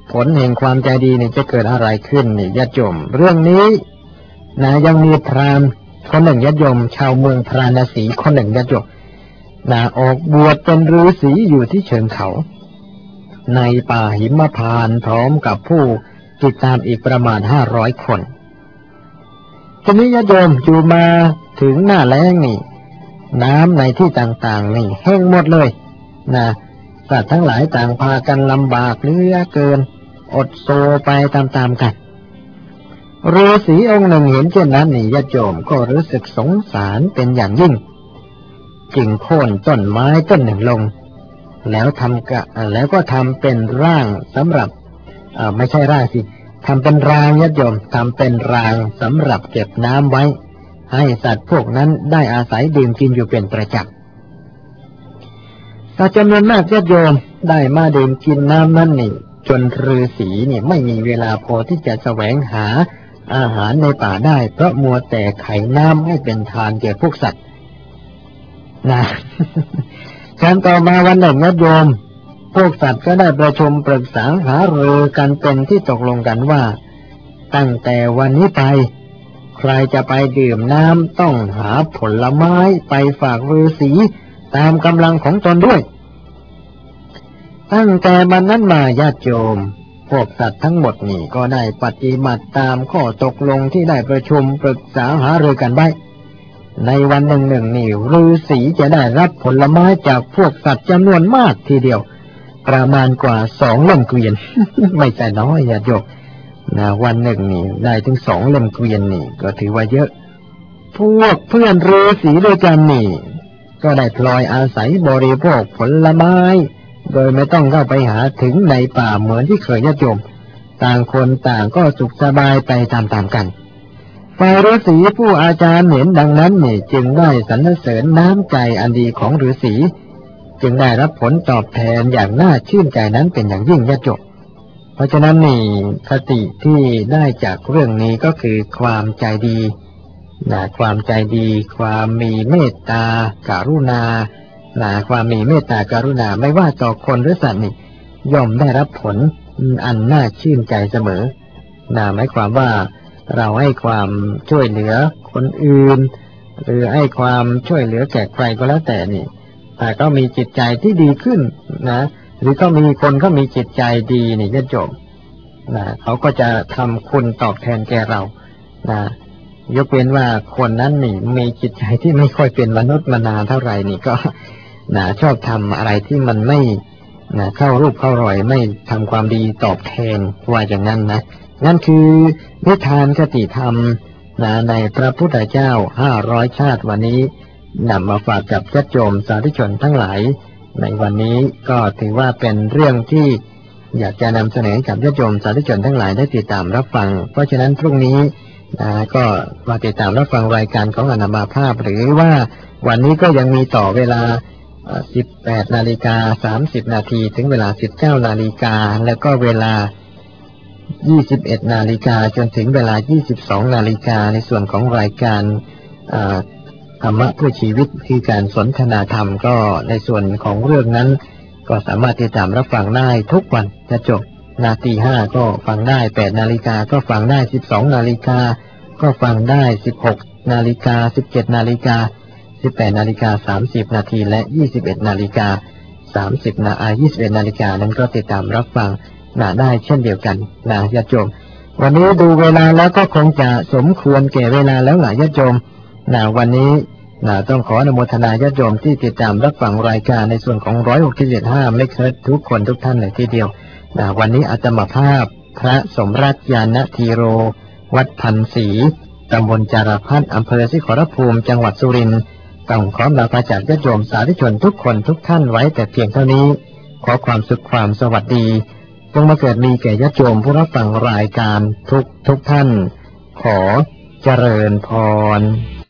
ผลแห่งความใจดีเนี่ยจะเกิดอะไรขึ้นนี่ญาติโยมเรื่องนี้นะยังมีพราหมณ์คนหนึ่งญาติโยมชาวเมืองพราณสีคนหนึ่งญาติโยมนะออกบวชเป็นฤาษีอยู่ที่เชิงเขาในป่าหิมพานต์พร้อมกับผู้ติดตามอีกประมาณห้าร้อยคนทีนี้ญาติโยมอยู่มาถึงหน้าแล้งนี่น้ำในที่ต่างๆนี่แห้งหมดเลยนะสัตว์ทั้งหลายต่างพากันลำบากเหลือเกินอดโซไปตามๆกันฤาษีองค์หนึ่งเห็นเช่นนั้นนี่ญาติโยมก็รู้สึกสงสารเป็นอย่างยิ่งจึงโค่นต้นไม้ต้นหนึ่งลงแล้วทำกะแล้วก็ทำเป็นร่างสำหรับอ่าไม่ใช่ร่างสิทำเป็นรางญาติโยมทำเป็นรางสำหรับเก็บน้ำไว้ให้สัตว์พวกนั้นได้อาศัยดื่มกินอยู่เป็นประจำแต่จำนวนมากญาติโยมได้มาดื่มกินน้ำนั้นนี่จนฤาษีเนี่ยไม่มีเวลาพอที่จะแสวงหาอาหารในป่าได้เพราะมัวแต่ไขน้ำให้เป็นทานแก่พวกสัตว์นะการต่อมาวันหนึ่งญาติโยมพวกสัตว์ก็ได้ประชุมปรึกษาหารือกันเป็นที่ตกลงกันว่าตั้งแต่วันนี้ไปใครจะไปดื่มน้ำต้องหาผลไม้ไปฝากฤาษีตามกำลังของตนด้วยตั้งแต่วันนั้นมาญาติโยมพวกสัตว์ทั้งหมดนี่ก็ได้ปฏิบัติตามข้อตกลงที่ได้ประชุมปรึกษาหารือกันไว้ในวันหนึ่งหนึ่งนี่ฤาษีจะได้รับผลไม้จากพวกสัตว์จำนวนมากทีเดียวประมาณกว่าสองเล่มเกวียน ไม่ใช่น้อยญาติโยมนะวันหนึ่งนี่ได้ถึงสองเล่มเกวียนนี่ก็ถือว่าเยอะพวกเพื่อนฤาษีด้วยกันนี่ก็ได้พลอยอาศัยบริโภคผลไม้โดยไม่ต้องเข้าไปหาถึงในป่าเหมือนที่เคยญาติโยมต่างคนต่างก็สุขสบายไปตามๆกันฝ่ายฤาษีผู้อาจารย์เห็นดังนั้นนี่จึงได้สรรเสริญน้ำใจอันดีของฤาษีจึงได้รับผลตอบแทนอย่างน่าชื่นใจนั้นเป็นอย่างยิ่งญาติโยมเพราะฉะนั้นนี่คติที่ได้จากเรื่องนี้ก็คือความใจดีนะความใจดีความมีเมตตากรุณานะความมีเมตตากรุณาไม่ว่าต่อคนหรือสัตว์นี่ย่อมได้รับผลอันน่าชื่นใจเสมอนะหมายความว่าเราให้ความช่วยเหลือคนอื่นหรือให้ความช่วยเหลือแก่ใครก็แล้วแต่นี่แต่ก็มีจิตใจที่ดีขึ้นนะหรือก็มีคนเขามีจิตใจดีนี่ญาติโยมนะเขาก็จะทำคุณตอบแทนแก่เรานะยกเว้นว่าคนนั้นนี่มีจิตใจที่ไม่ค่อยเป็นมนุษย์มนาเท่าไหร่นี่ก็นะชอบทำอะไรที่มันไม่นะเข้ารูปเข้ารอยไม่ทำความดีตอบแทนว่าอย่างนั้นนะนั่นคือนิทานคติธรรมนะในพระพุทธเจ้าห้าร้อยชาติวันนี้นำมาฝากกับญาติโยมสาธุชนทั้งหลายในวันนี้ก็ถือว่าเป็นเรื่องที่อยากจะนำเสนอกับญาติโยมสาธุชนทั้งหลายได้ติดตามรับฟังเพราะฉะนั้นพรุ่งนี้นะก็มาติดตามรับฟังรายการของอนามาภาพหรือว่าวันนี้ก็ยังมีต่อเวลาสิบแปดนาฬิกาสามสิบนาทีถึงเวลาสิบเก้านาฬิกาแล้วก็เวลายี่สิบเอ็ดนาฬิกาจนถึงเวลายี่สิบสองนาฬิกาในส่วนของรายการธรรมะเพื่อชีวิตคือการสนทนาธรรมก็ในส่วนของเรื่องนั้นก็สามารถติดตามรับฟังได้ทุกวันจะจบนาทีห้าก็ฟังได้แปดนาฬิกาก็ฟังได้สิบสองนาฬิกาก็ฟังได้สิบหกนาฬิกาสิบเจ็ดนาฬิกาสิบแปดนาฬิกาสามสิบนาทีและยี่สิบเอ็ดนาฬิกาสามสิบนาทียี่สิบเอ็ดนาฬิกานั้นก็ติดตามรับฟังนะได้เช่นเดียวกันนะญาติโยมวันนี้ดูเวลาแล้วก็คงจะสมควรแก่เวลาแล้วหลายญาติโยมนะวันนี้นะต้องขออนุโมทนาญาติโยมที่ติดตามรับฟังรายการในส่วนของหนึ่งร้อยหกสิบเจ็ดจุดห้าเมกะเฮิรตซ์ทุกคนทุกท่านเลยทีเดียวนะวันนี้อาตมาภาพพระสมรัตน์ญาณธีโรวัดพันศรีตำบลจารพัฒน์อำเภอศรีขอรภูมิจังหวัดสุรินทร์ต้องขอลาพระจากญาติโยมสาธุชนทุกคนทุกท่านไว้แต่เพียงเท่านี้ขอความสุขความสวัสดีจงมาเกิดมีแก่ญาติโยมผู้รับฟังรายการทุกทุกท่านขอเจริญพร